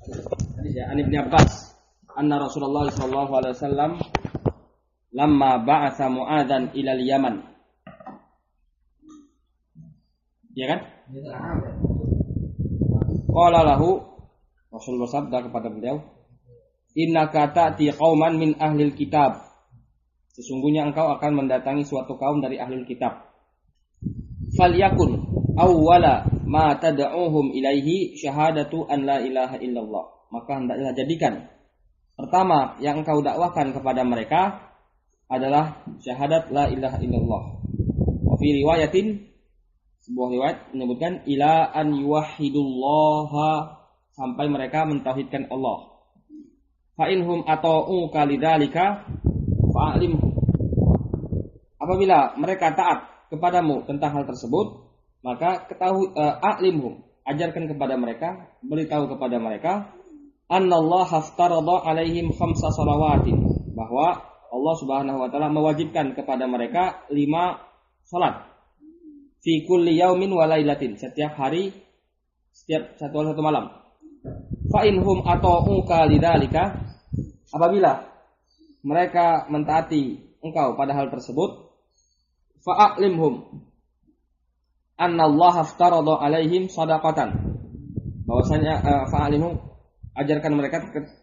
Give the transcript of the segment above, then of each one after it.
Hadis ya, An Ibnu Abbas, anna Rasulullah sallallahu alaihi wasallam lamma ba'atha Mu'adzan ila al-Yaman. Ya kan? Qala lahu, Rasul bersabda kepada beliau, innaka ta'ti qauman min ahlil kitab. Sesungguhnya engkau akan mendatangi suatu kaum dari ahlul kitab. Falyakun awwala ma tad'uhum ilaihi syahadatu an la ilaha illallah. Maka hendaklah jadikan pertama yang engkau dakwahkan kepada mereka adalah syahadat la ilaha illallah. Wa fi riwayatin, sebuah riwayat menyebutkan ila an yuwahhidullaha, sampai mereka mentauhidkan Allah. Fa inhum ata'u kalidzalika fa'alimhum. Apabila mereka taat kepadamu tentang hal tersebut, maka ketahui a'limhum, ajarkan kepada mereka, beritahu kepada mereka, annallaha aftarada alaihim khamsa shalawatin, bahwa Allah Subhanahu wa taala mewajibkan kepada mereka 5 salat fi kulli yaumin wa lailatin, setiap hari, setiap satu malam. Fa inhum ata'uka lidzalika, apabila mereka mentaati engkau pada hal tersebut, fa'alimhum annallaha aftarada alaihim shadaqatan, bahwasanya fa'alimhum, ajarkan mereka,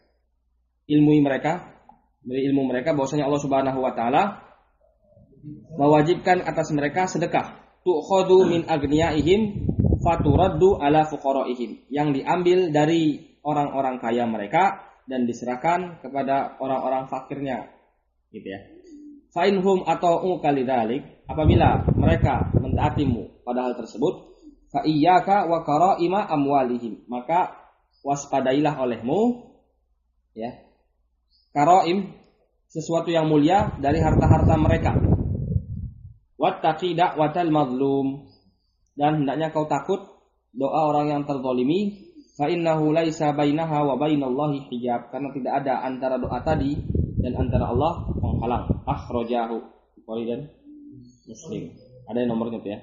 beri ilmu mereka bahwasanya Allah Subhanahu wa taala mewajibkan atas mereka sedekah, tu'khadu min agniyaihim faturaddu ala fuqaraihim, yang diambil dari orang-orang kaya mereka dan diserahkan kepada orang-orang fakirnya, gitu ya. Fa inhum ata'u kalidzalik, apabila mereka mentaatimu pada hal tersebut, fa iyyaka wa qara'ima amwalihim, maka waspadailah olehmu, ya, qara'im, sesuatu yang mulia dari harta-harta mereka. Wattaqi da'watal mazlum, dan hendaknya kau takut doa orang yang terzalimi. Fa innahu laisa bainaha wa bainallahi hijab, karena tidak ada antara doa tadi dan antara Allah penghalang. Akhrajahu Bukhari dan Muslim. Ada yang nomornya tuh ya.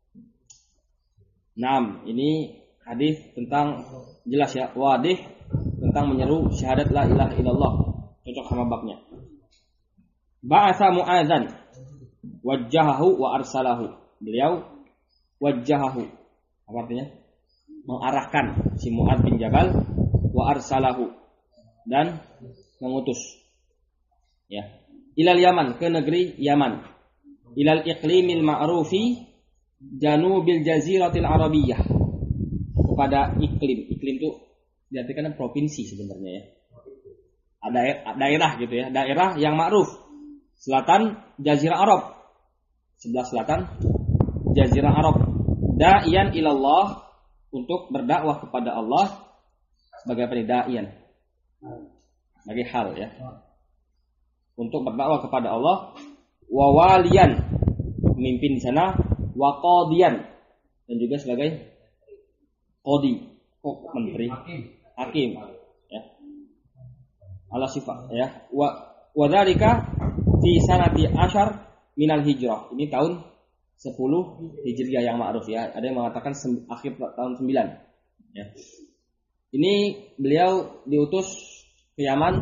6. Ini hadis tentang, jelas ya, wadih, tentang menyeru syahadat la ilaha illallah, cocok sama babnya. Ba'atha Mu'adzan wajjahahu wa arsalahu. Beliau wajjahahu, apa artinya? Mengarahkan si Mu'adz bin Jabal, wa arsalahu, dan mengutus, ya, ilal Yaman, ke negeri Yaman, ilal iqlimil ma'rufi janubil jaziratil arabiyyah, kepada iklim itu diartikan provinsi sebenarnya ya, daerah gitu ya, daerah yang ma'ruf, selatan Jazirah Arab, sebelah selatan Jazirah Arab, da'iyan ilallah, untuk berdakwah kepada Allah sebagai da'iyan, sebagai hal ya, untuk berdakwah kepada Allah, wa waliyan, pemimpin di sana, wa qadiyan, dan juga sebagai qadi, menteri, hakim ya, ala sifat ya, wa dzalika fi sanati asyar minal hijrah, ini tahun 10 Hijriah yang ma'ruf ya. Ada yang mengatakan akhir tahun 9 ya. Ini beliau diutus ke Yaman,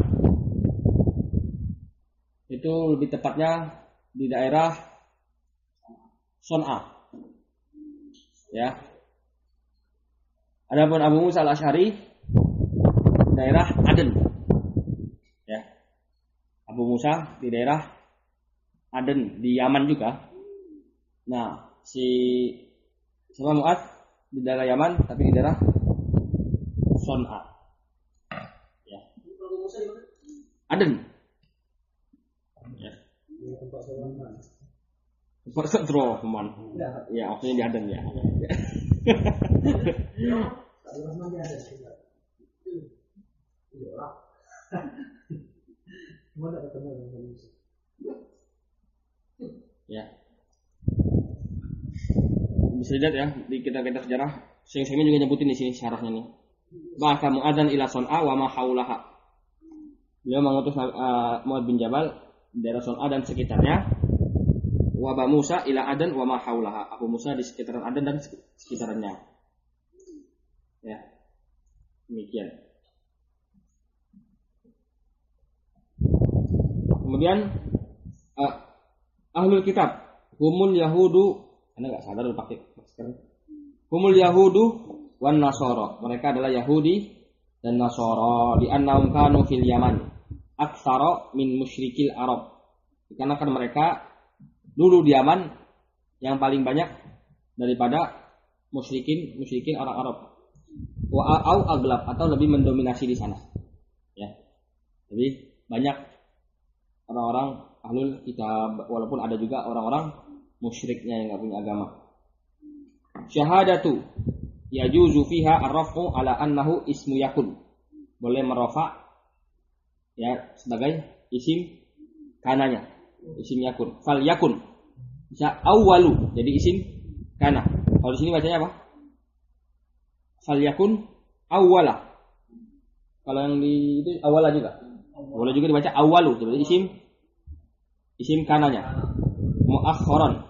itu lebih tepatnya di daerah Son'a ya. Adapun Abu Musa al-Asy'ari daerah Aden ya. Abu Musa di daerah Aden di Yaman juga. Nah, si sama Mu'adz di daerah Yaman, tapi di daerah Son'a ya. Aden ya. Tempat Rohman ya, maksudnya di Aden ya. Ya. Bisa lihat ya di kitab-kitab sejarah, Syekh juga nyebutin di sini syarahnya nih. Ba'atha Mu'adzan ila Son'a wa ma haulaha. Beliau mengutus Mu'adz bin Jabal daerah Son'a dan sekitarnya. Wa Abu Musa ila Aden wa ma haulaha. Abu Musa di sekitaran Aden dan sekitarnya. Ya. Demikian. Kemudian ahlul kitab, humul yahudu, Anda enggak sadar pakai masker. Humul yahudu wan nasara. Mereka adalah Yahudi dan Nasara, di annahum kanu fil Yaman aktsara min musyrikil Arab. Karena kan mereka dulu di Yaman yang paling banyak daripada musyrikin orang Arab. Wa au aglab, atau lebih mendominasi di sana. Ya. Jadi banyak orang-orang ahlul kitab, walaupun ada juga orang-orang musyriknya yang enggak punya agama. Syahadatu yajuzu fiha ar-raf'u ala annahu ismu yakun. Boleh merafa ya sebagai isim kananya, isim yakun. Fal yakun bisa awwalu, jadi isim kana. Kalau di sini bacanya apa? Fal yakun awwala. Kalau yang di itu awwala juga. Boleh juga dibaca awwalu, jadi isim kananya. Muakhkharan.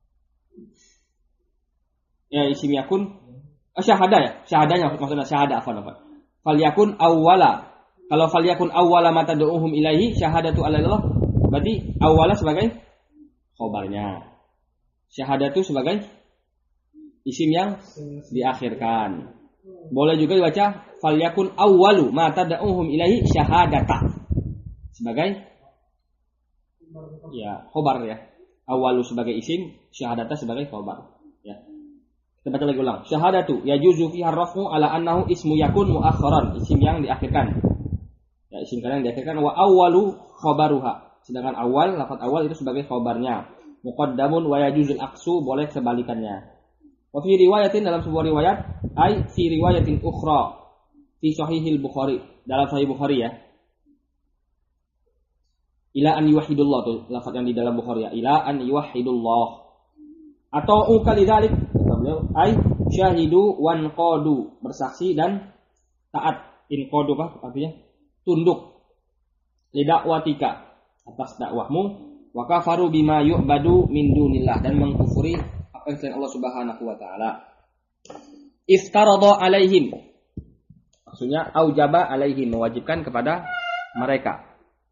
Ya isim yakun syahada ya, syahadanya maksudnya syahada apa? Fal yakun awwala. Kalau fal yakun awwala ma tad'uhum ilaihi syahadatu Allah, berarti awwala sebagai khabarnya. Syahadatu sebagai isim yang diakhirkan. Boleh juga dibaca fal yakun awwalu ma tad'uhum ilaihi syahadata sebagai ya khabar ya. Awwalu sebagai isim, syahadata sebagai khabar. Ya. Kita baca lagi ulang. Syahadatu yajuzu fiha ar-raf'u ala annahu ismu yakun muakhkharan, isim yang diakhirkan. Ya, isim yang diakhirkan. Wa awwalu khabaruha. Sedangkan awal, lafaz awal itu sebagai khabarnya. Muqaddamun wa yajuzul aqsu, boleh sebalikannya. Wa fi riwayatin, dalam sebuah riwayat, ai fi riwayatin ukhra fi sahihil Bukhari, dalam sahih Bukhari ya. Ila an yuwahhidullah, tuh lafaz yang di dalam Bukhari ya. Ila an yuwahhidullah. Atau ukalidzalik, ai syahidu wan qadu, bersaksi dan taat. In qadu apa artinya? Tunduk. Li dakwatika, atas dakwahmu. Wa kafaru bima yu'badu min dunillah, dan mengkufuri apa yang selain Allah Subhanahu wa taala. Iftarada alaihim, maksudnya aujaba alaihim, mewajibkan kepada mereka.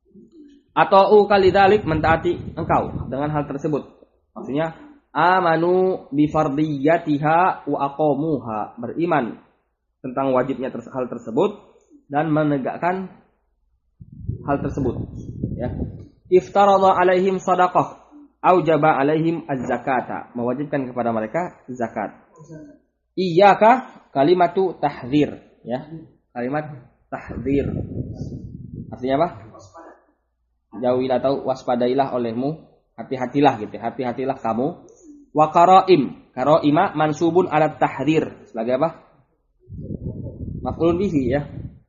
Atau ukalidzalik, mentaati engkau dengan hal tersebut. Maksudnya amanu bi fardiyatiha wa aqamuha, beriman tentang wajibnya hal tersebut dan menegakkan hal tersebut ya. Iftarada alaihim shadaqah aujaba alaihim az-zakata, mewajibkan kepada mereka zakat. Iyyaka kalimatu tahdzir ya, kalimat tahdzir artinya apa? Jauhilah atau waspadailah olehmu, hati-hatilah gitu, hati-hatilah kamu. Wa qaraim, qaraima mansubun ala tahdzir, sebagai apa? Maf'ulun bihi ya.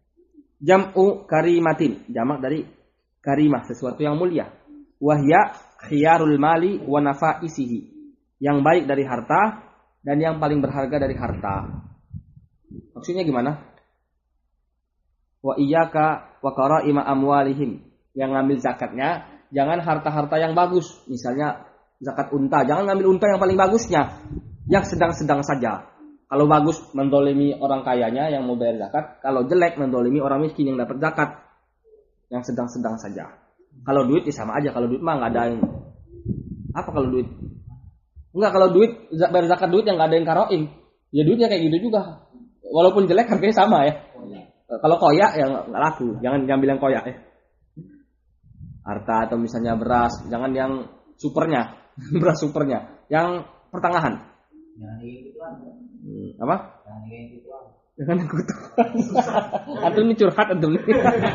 Jam'u karimatin, jamak dari karimah, sesuatu yang mulia. Wahya khiyarul mali wa nafaisihi, yang baik dari harta dan yang paling berharga dari harta. Maksudnya gimana? Wa iyyaka wa qaraima amwalihim, yang ngambil zakatnya jangan harta-harta yang bagus, misalnya zakat unta, jangan ngambil unta yang paling bagusnya, yang sedang-sedang saja. Kalau bagus mendolimi orang kayanya yang mau bayar zakat, kalau jelek mendolimi orang miskin yang dapat zakat, yang sedang-sedang saja. Kalau duit ya sama aja, kalau duit mah nggak ada yang apa kalau duit? Enggak, kalau duit bayar zakat duit yang nggak ada yang karoin, ya duitnya kayak gitu juga, walaupun jelek harganya sama ya. Kalau koyak ya nggak laku, jangan ambil yang koyak ya. Harta atau misalnya beras, jangan yang supernya, beras supernya, yang pertengahan. Apa? Jangan yang kutukan. Antum ini curhat antum nih.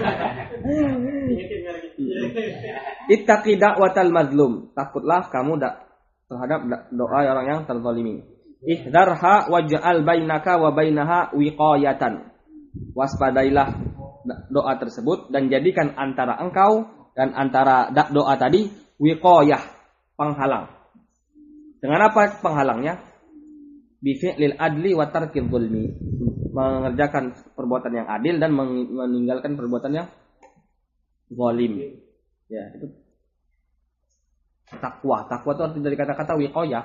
Ittaqi da'watal mazlum, takutlah kamu terhadap doa orang yang terzalimi. Ihdarha waj'al bainaka wa bainaha wiqayatan. Waspadailah doa tersebut dan jadikan antara engkau dan antara doa tadi wiqayah, penghalang. Dengan apa penghalangnya? Bi fi'lil adli wa tarkil zulmi, mengerjakan perbuatan yang adil dan meninggalkan perbuatan yang zalim. Ya, itu takwa. Takwa itu arti dari kata-kata wiqayah.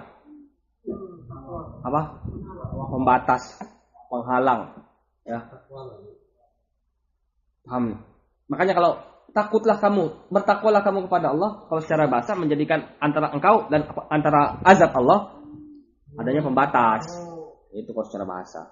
Apa? Pembatas, penghalang. Ya. Paham? Makanya kalau bertakwalah kamu kepada Allah. Kalau secara bahasa menjadikan antara engkau dan antara azab Allah adanya pembatas. Itu kalau secara bahasa.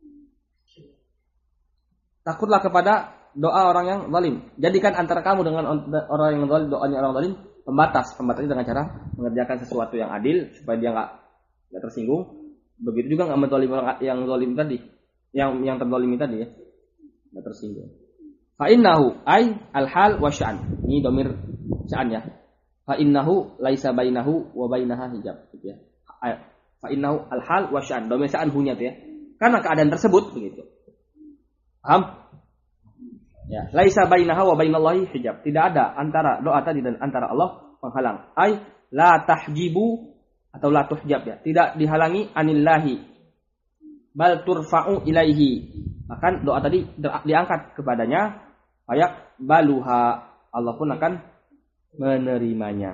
Takutlah kepada doa orang yang zalim. Jadikan antara kamu dengan orang yang zalim, doanya orang zalim pembatas. Pembatasnya dengan cara mengerjakan sesuatu yang adil supaya dia enggak tersinggung. Begitu juga enggak menzalimi orang yang zalim tadi. Yang terzalimi tadi ya. Enggak tersinggung. Fa innahu ay al-hal wa sya'an. Ini domir sya'an ya. Fa innahu laisa bainahu wa bainaha hijab gitu ya. Fa innahu al-hal wa sya'an. Domir sya'an hunya tuh ya. Karena keadaan tersebut begitu. Paham? Ya, laisa bainaha wa bainallahi hijab. Tidak ada antara doa tadi dan antara Allah penghalang. Ay la tahjibu atau la tuhjab ya. Tidak dihalangi anillahi. Bal turfa'u ilaihi. Bahkan doa tadi diangkat kepadanya. Fayak baluha, Allah pun akan menerimanya.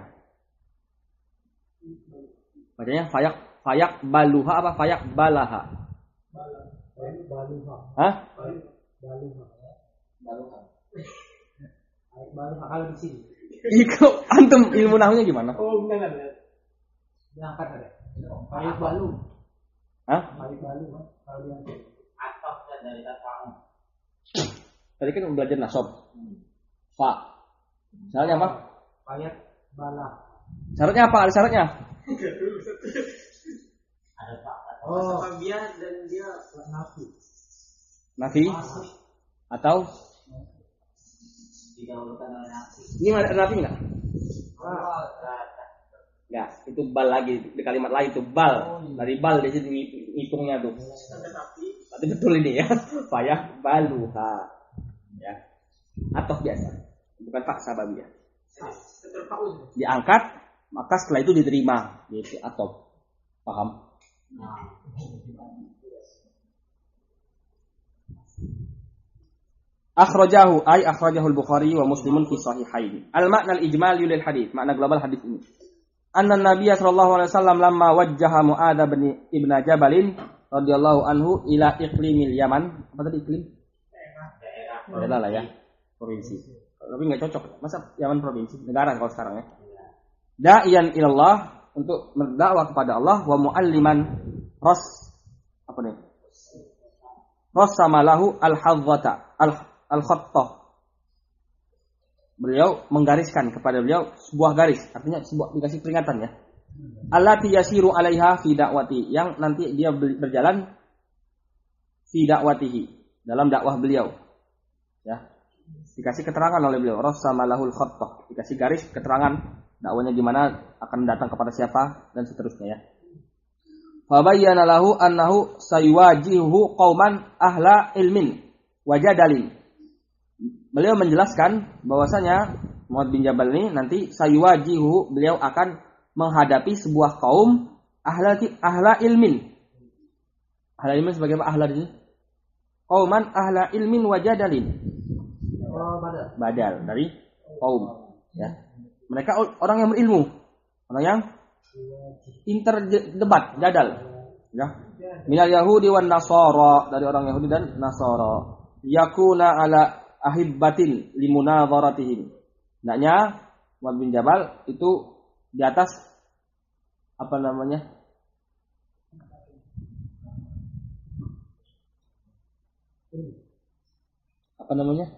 Bacanya fayak baluha apa fayak balaha? Baluha. Hah? Baluha. Kalau di sini. Ikut antum ilmu nahwunya gimana? Oh, benar. Diangkat ada. Fayak balu. Hah? Fayak balu kalau diangkat. Atau dari kata Tadi kan belajar nasab. Fa. Syaratnya apa? Fayak bala. Syaratnya apa? Ada syaratnya? Ada Pak. Oh, dia dan dia nafi. Nafi? Atau? Didahulukan oleh nafi. Ini ada nafi enggak? Ya, itu bal lagi di kalimat lain itu bal. Dari bal di situ hitungnya tuh. Tapi betul ini ya. Fayak baluha. Ya. Atau biasa. Bukan faksa babi ya. Diangkat, maka setelah itu diterima. Yaitu atau. Paham? Akhrajahu ay akhrajahu al-Bukhari wa Muslimun fi sahihain. Al-makna al-ijmal lil hadits, makna global hadis ini. Anna Nabiy sallallahu alaihi wasallam lamma wajjaha Mu'adz bin Ibn Jabal radhiyallahu anhu ila iqlimil Yaman. Apa tadi iklim? Daerah lah ya, provinsi. Tapi enggak cocok. Masa Yaman provinsi, negara kalau sekarang ya. Da'iyan ilallah, untuk berdakwah kepada Allah, wa mualliman apa nih? Rassamalahu al-hadzata al-khattah. Beliau menggariskan kepada beliau sebuah garis, artinya sebuah dikasih peringatan ya. Allati yasiru 'alaiha fi da'wati, yang nanti dia berjalan fi da'watihi, dalam dakwah beliau. Ya. Dikasih keterangan oleh beliau, rassamalahul khattah, dikasih garis keterangan dakwanya gimana, akan datang kepada siapa dan seterusnya ya. Fa bayyana lahu annahu saywajihu qauman ahla ilmin wajadalin. Beliau menjelaskan bahwasanya Mu'adz bin Jabal ini nanti saywajihu, beliau akan menghadapi sebuah kaum ahla ilmin. Ahla ilmin sebagai apa ahla ini? Qauman ahla ilmin wajadalin. Badal dari kaum ya. Mereka orang yang berilmu, orang yang interdebat, jadal ya. Minal yahudi wan nasara, dari orang Yahudi dan Nasara. Yakuna ala ahibbatin limunadharatihim. Hendaknya Mu'adz bin Jabal itu di atas apa namanya? Apa namanya?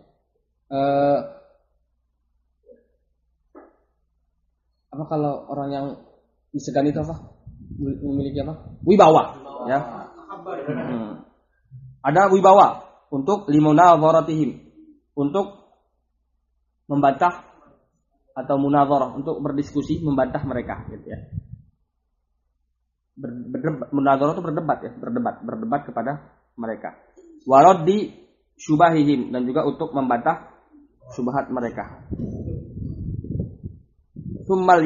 Apa kalau orang yang disegani itu apa? Memiliki apa? Wibawa, ya. Ada wibawa untuk limunadharatihim, untuk membantah atau munadharah, untuk berdiskusi membantah mereka gitu ya. Munadharah itu berdebat kepada mereka. Waraddi syubahihim, dan juga untuk membantah syubhat mereka. Tsumma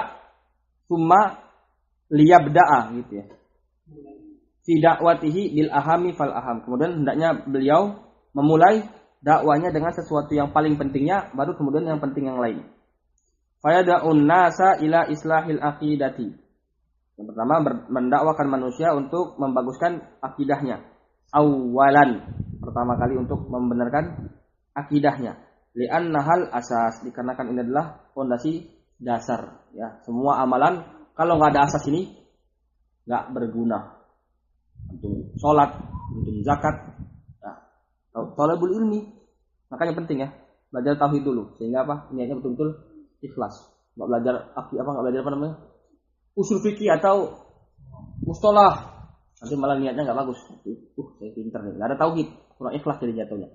liyabda'a gitu ya. Fi da'watihi bil ahami fal aham. Kemudian hendaknya beliau memulai dakwanya dengan sesuatu yang paling pentingnya, baru kemudian yang penting yang lain. Fayada'un nasa ila islahil aqidati. Yang pertama mendakwakan manusia untuk membaguskan akidahnya. Awalan, pertama kali untuk membenarkan akidahnya. Li'annahal asas, dikarenakan ini adalah fondasi dasar ya. Semua amalan kalau nggak ada asas ini nggak berguna. Untuk sholat, untuk zakat, thalabul ilmi. Makanya penting ya, belajar tauhid dulu sehingga apa? Niatnya betul-betul ikhlas. Nggak belajar nggak belajar apa namanya? Usul fikih atau mustalah. Nanti malah niatnya nggak bagus. Saya pinter nih, nggak ada tauhid, kurang ikhlas jadi jatuhnya.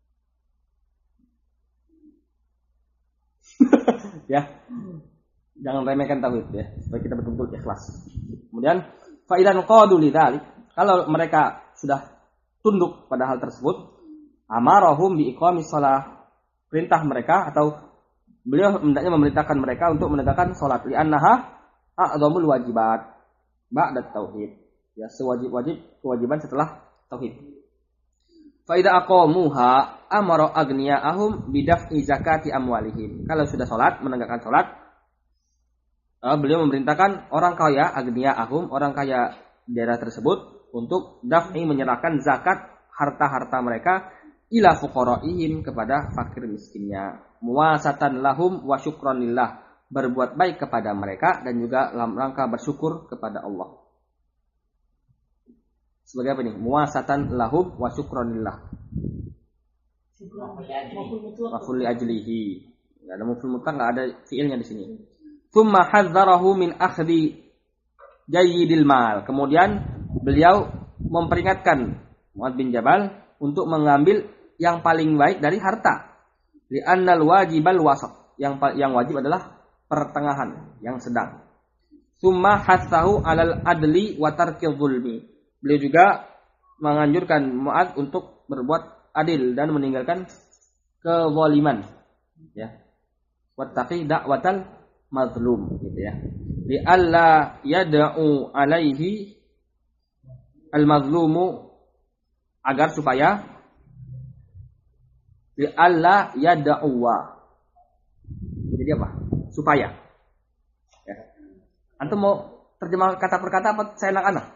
Ya, jangan remehkan tauhid ya, supaya kita betul-betul ikhlas. Kemudian fa'idan qadu lidzalik, kalau mereka sudah tunduk pada hal tersebut, amarahum bi iqamis shalah, perintah mereka atau beliau hendaknya memerintahkan mereka untuk menegakkan salat, li annaha a'dhamul wajibat ba'da tauhid. Ya, sewajib-wajib kewajiban setelah tauhid. Fa idza aqamuha amara aghniyahum bidaf'i zakati amwalihim. Kalau sudah salat, menegakkan salat, beliau memerintahkan orang kaya, aghniyahum, orang kaya daerah tersebut untuk daf'i, menyerahkan zakat harta-harta mereka ila fuqaraihim, kepada fakir miskinnya, muwasatan lahum wa syukran lillah, berbuat baik kepada mereka dan juga dalam rangka bersyukur kepada Allah. Sebagai apa nih? Muwasatan lahum wa syukranillah. Maf'ul li ajlihi. Enggak ada maf'ul mutlaq, enggak ada fiilnya di sini. Tsumma hadzarahu min akhdhi jayyidil mal. Kemudian beliau memperingatkan Mu'adz bin Jabal untuk mengambil yang paling baik dari harta. Li annal wajibal wasat. Yang wajib adalah pertengahan, yang sedang. Tsumma hatsahu alal adli wa tarkil zulmi. Beliau juga menganjurkan Mu'adz untuk berbuat adil dan meninggalkan kezaliman, ya. Wattaqi da'watal mazlum, gitu ya. Li alla yad'u alaihi al-mazlumu, agar supaya li alla yad'uwa. Jadi apa? Supaya. Ya. Antum mau terjemah kata per kata apa saya anak-anak?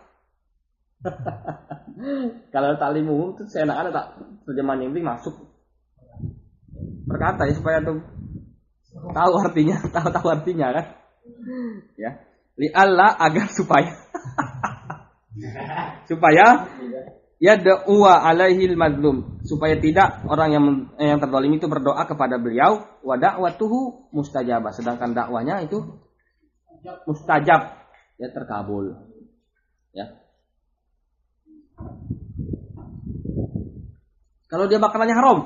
Kalau taklim umum itu saya anak-anak tak terjemahan yang penting masuk perkata ya, supaya tuh tahu artinya kan, ya. Li Allah, agar supaya yad'uwa alaihil mazlum, supaya tidak orang yang terzalim itu berdoa kepada beliau, wa da'watuhu mustajabah, sedangkan dakwanya itu mustajab, ya, terkabul, ya. Kalau dia makanannya haram,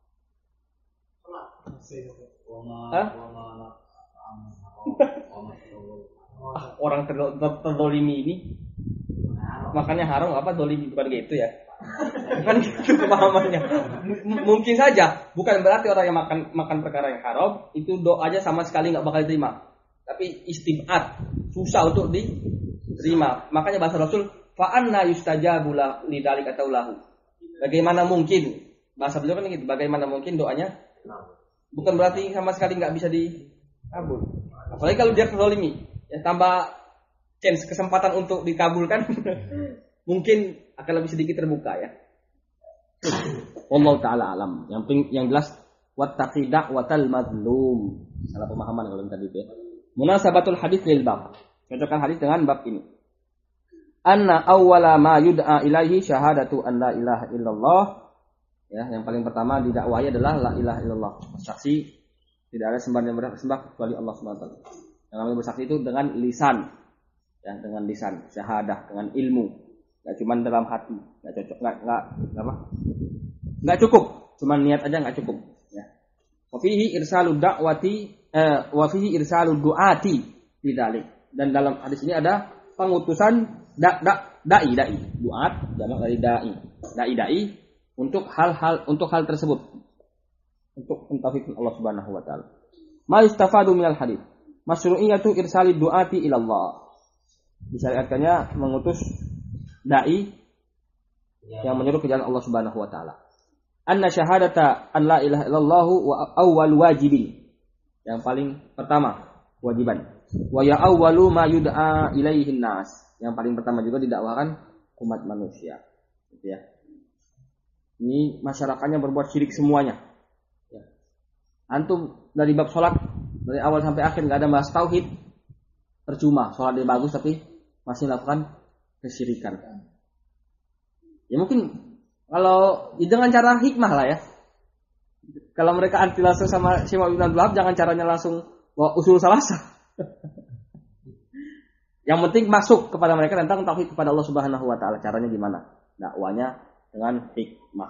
orang terzolimi ini makannya haram, apa zolimi, bukan gitu ya? Bukan gitu pemahamannya. Mungkin saja, bukan berarti orang yang makan perkara yang haram itu doanya sama sekali nggak bakal diterima. Tapi istibad, susah untuk diterima. Makanya bahasa Rasul, fa'anna yustajabu lidzalik atau lahu. Bagaimana mungkin, bahasa beliau kan gitu, bagaimana mungkin doanya, bukan berarti sama sekali nggak bisa dikabul. Apalagi kalau dia kezalimi, ya, tambah chance, kesempatan untuk dikabulkan mungkin akan lebih sedikit terbuka, ya. Wallahu ta'ala alam. Yang jelas, wattaqi da'watal mazlum. Salah pemahaman kalau tadi itu, ya. Munasabatul hadits lil bab. Cocokkan hadis dengan bab ini. Anna awwala ma yud'a ilaihi syahadatu an la ilaha illallah. Ya, yang paling pertama didakwahi adalah la ilaha illallah. Bersaksi tidak ada sembahan yang berhak disembah kecuali Allah Subhanahu wa taala. Yang namanya bersaksi itu dengan lisan. Ya, dengan lisan, syahadah, dengan ilmu. Enggak cuma dalam hati. Enggak cocok, enggak cukup. Cuma niat aja enggak cukup, ya. Wa fihi irsalud da'wati wa fihi irsalud du'ati bidzalik. Dan dalam hadis ini ada pengutusan dai duat, jamak dari dai untuk hal tersebut, untuk mentauhidkan Allah Subhanahu wa taala. Ma istafadu minal hadits masyru'iyatu irsalid duati ila Allah. Disyariatkannya mengutus dai yang menyeru ke jalan Allah Subhanahu wa taala. Anna syahadata an la ilaha illallah wa awwal wajibin. Yang paling pertama kewajiban. Wa ya awwalu ma yud'a ilaihin nas. Yang paling pertama juga didakwakan umat manusia, gitu ya. Ini masyarakatnya berbuat syirik semuanya, ya. Antum dari bab sholat dari awal sampai akhir nggak ada bahas tauhid, percuma. Sholat dia bagus tapi masih melakukan kesyirikan. Ya mungkin kalau dengan cara hikmah lah ya. Kalau mereka anti langsung sama Syekh Ibn Abdul Wahab, jangan caranya langsung bawa usul salasah. Yang penting masuk kepada mereka tentang tauhid kepada Allah Subhanahu wa taala. Caranya gimana? Dakwanya dengan hikmah.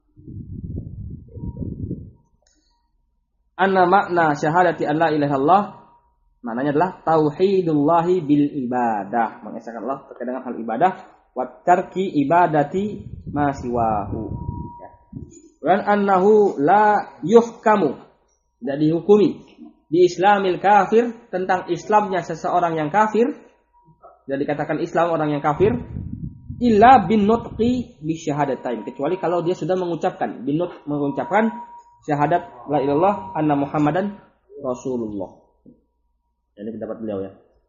Anna makna syahadati an la ilaha illallah maknanya adalah tauhidullahi bil ibadah, mengesahkan Allah terkait dengan hal ibadah, wa tarki ibadati ma siwahu. Dan annahu la yuhkamu, tidak dihukumi di islamil kafir, tentang Islamnya seseorang yang kafir, tidak dikatakan Islam orang yang kafir, illa bin nutqi bi syahadatain, kecuali kalau dia sudah mengucapkan syahadat la ilallah anna Muhammadan Rasulullah. Ini pendapat beliau ya.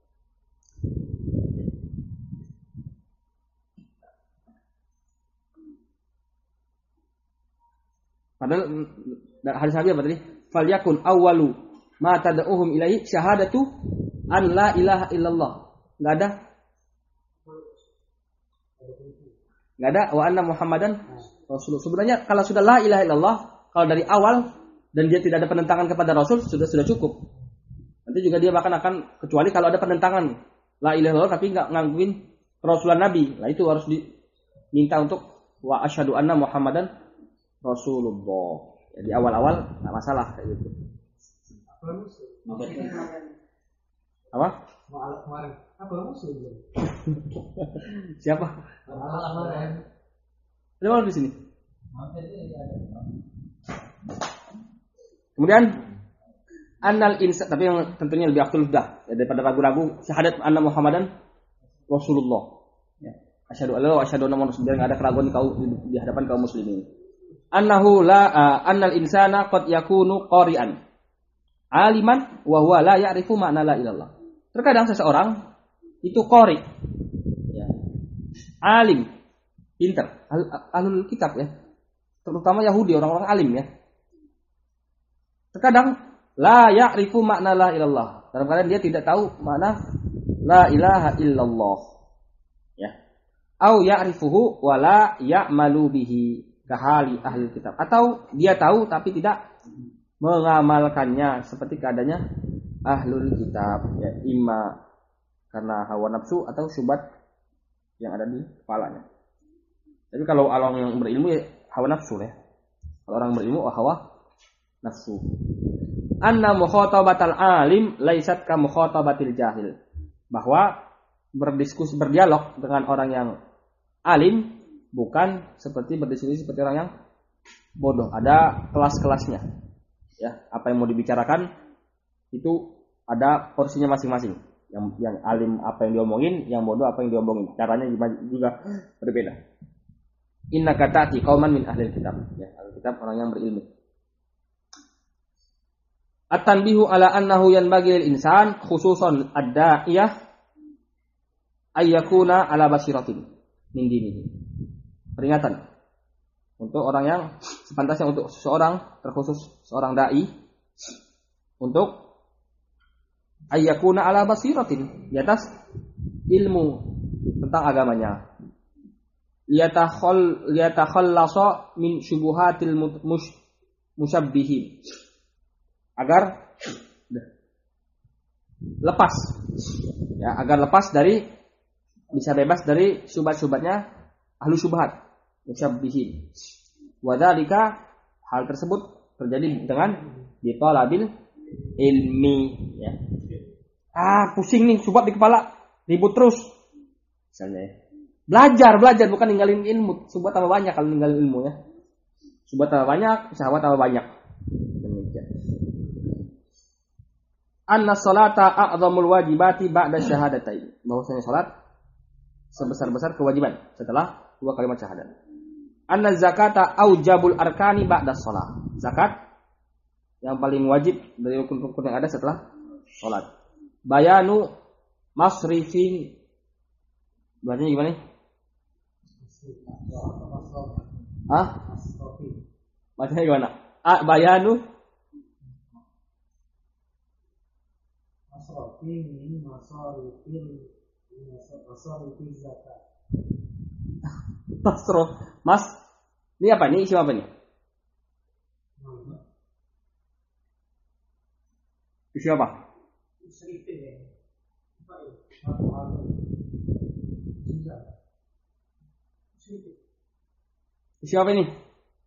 Padahal hadis Nabi apa tadi? Falyakun awwalu ma tad'uhum ilaihi syahadatu an la ilaha illallah. Enggak ada wa anna Muhammadan Rasulullah. Sebenarnya kalau sudah la ilaha illallah, kalau dari awal dan dia tidak ada penentangan kepada Rasul sudah cukup. Nanti juga dia bahkan akan, kecuali kalau ada penentangan la ilaha illallah tapi enggak ngakuin Rasulullah Nabi. Lah itu harus diminta untuk wa asyhadu anna Muhammadan Rasulullah. Ya, di awal-awal enggak masalah kayak gitu. Apa? Apa musuh? Siapa? Ada mana di sini? Kemudian annal insan, tapi yang tentunya lebih aktual dah ya, daripada ragu-ragu syahadat anna Muhammadan Rasulullah. Ya. Asyhadu alla wa asyhadu anna Muhammadan, biar enggak ada keraguan di hadapan kaum muslimin. Annahu la annal insana qad yakunu qari'an aliman wa huwa la ya'rifu ma'na la ilallah. Terkadang seseorang itu qari, ya, alim, pintar, ahlul kitab ya, terutama Yahudi, orang-orang alim ya. Terkadang la ya'rifu makna la ilallah, dalam keadaan dia tidak tahu makna la ilaha illallah, ya. Au ya'rifuhu wa la ya'malu bihi kahali ahli kitab, atau dia tahu tapi tidak mengamalkannya seperti keadaannya ahlul kitab, ya, imma karena hawa nafsu atau syubhat yang ada di kepalanya. Tapi kalau orang yang berilmu ya hawa nafsu ya. Kalau orang berilmu hawa nafsu. Anna mukhatabatal alim laisat ka mukhatabatil jahil. Bahwa berdiskusi, berdialog dengan orang yang alim bukan seperti berdiskusi seperti orang yang bodoh. Ada kelas-kelasnya. Ya, apa yang mau dibicarakan itu ada porsinya masing-masing. Yang alim apa yang diomongin, yang bodoh apa yang diomongin. Caranya juga berbeda. Inna katati qauman min ahli kitab. Ya, ahli kitab orang yang berilmu. At-tanbihu ala annahu yanbaghi lil insan khususan ad-da'iyah ayyakuna ala basiratin min dinihi. Peringatan untuk orang yang sepantasnya, untuk seseorang, terkhusus seorang dai, untuk ayyakuna ala basiratin, di atas ilmu tentang agamanya, liatakhallasa min syubuhatil musyabbihin, agar lepas, ya, agar lepas dari, bisa bebas dari syubhat-syubhatnya ahlu syubhat musyabbihin. Wadzalika, hal tersebut terjadi dengan bitalabil ilmi, ya. Pusing nih, syubhat di kepala, ribut terus. Misalnya ya. Belajar bukan ninggalin ilmu. Syubhat tambah banyak kalau ninggalin ilmu ya. Syubhat tambah banyak, syahwat tambah banyak. Demikian. Anna salata a'zamul wajibati ba'da syahadatain. Bahwasanya salat sebesar-besar kewajiban setelah dua kalimat syahadat. Anna zakata aujabul arkani ba'da shalah. Zakat yang paling wajib dari rukun-rukun yang ada setelah salat. Bayanu masrifin, bacanya gimana? Bacanya gimana? Bayanu min masarifil zakat. Mas, ini apa nih? Isi apa nih? Isi apa? Isi apa ini?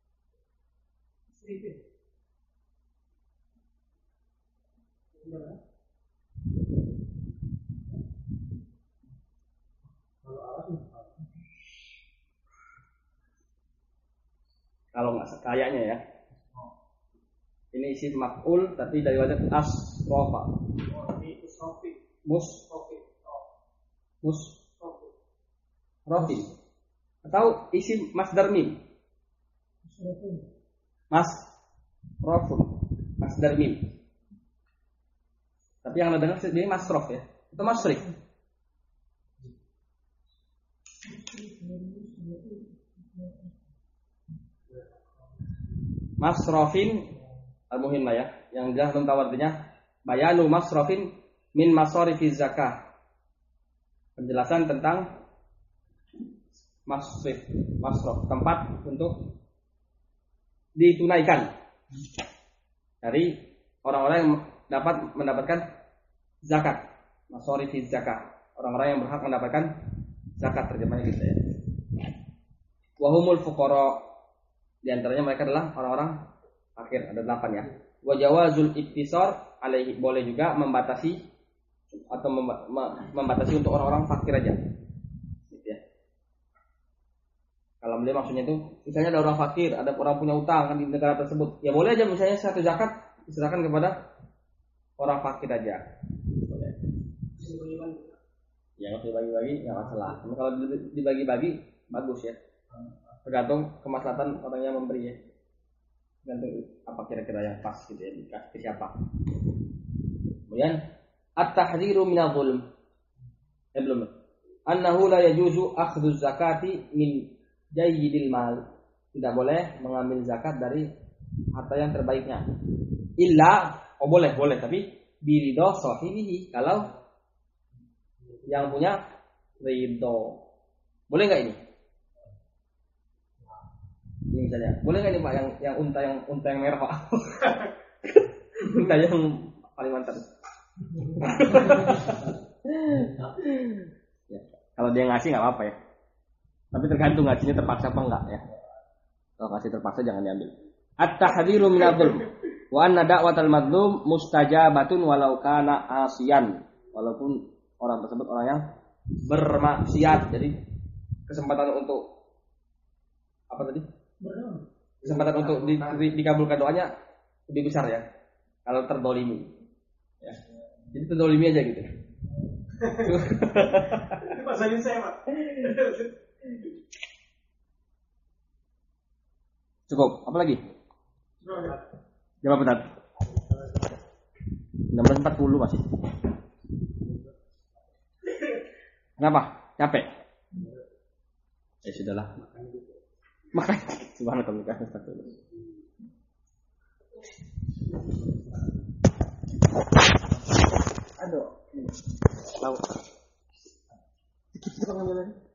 Kalau nggak kayaknya ya. Ini isi maf'ul tapi dari wajah asrofa. Rofin. Atau isi masdar mim. Rofun. Masdar mim. Tapi yang Anda dengar ini masrof ya. Itu masrif. Masrofin al-muhim lah ya. Yang jelas belum tahu artinya. Bayanu masrofin min masarifiz zakah. Penjelasan tentang masrof, tempat untuk ditunaikan dari orang-orang yang dapat mendapatkan zakat. Masarifiz zakah. Orang-orang yang berhak mendapatkan zakat, terjemahnya gitu ya. Wahumul fuqara, di antaranya mereka adalah orang-orang fakir, ada 8 ya. Wa jawazul iktisar alaihi, boleh juga membatasi atau membatasi untuk orang-orang fakir aja. Gitu ya. Kalau beliau maksudnya itu, misalnya ada orang fakir, ada orang punya utang kan di negara tersebut, ya boleh aja misalnya satu zakat diserahkan kepada orang fakir aja. Boleh. Ya kalau dibagi-bagi nggak masalah. Tapi kalau dibagi-bagi bagus ya. Tergantung kemaslahatan orang yang memberi ya. Tergantung apa kira-kira yang pas gitu ya, dikasih ke siapa. Kemudian at-tahdhiru minadh dhulm. Belum. Annahu la yajuzu akhdhu zakati min jayyidil mal. Tidak boleh mengambil zakat dari harta yang terbaiknya. Illa, boleh tapi biridho sahibihi, kalau yang punya ridho. Boleh enggak ini? Ini misalnya, boleh nggak nih Pak yang unta yang merah Pak? Unta yang Kalimantan. Ya, kalau dia ngasih nggak apa-apa ya. Tapi tergantung ngasihnya terpaksa apa enggak ya. Kalau ngasih terpaksa jangan diambil. At-tahdhiru minadh dhulm wa anna da'watal madlum mustajabatun walau kana asiyan. Walaupun orang tersebut orang yang bermaksiat, jadi kesempatan untuk apa tadi? Kesempatan untuk dikabulkan doanya lebih besar ya kalau terdolimi ya. Jadi terdolimi aja gitu. Itu pasalin saya Pak. Cukup, apa lagi? Jawab benar. 16.40 masih. Kenapa? Capek? Ya sudahlah. Makan. Subhanallah. Aduh. Lauk. Kita ngambil lagi.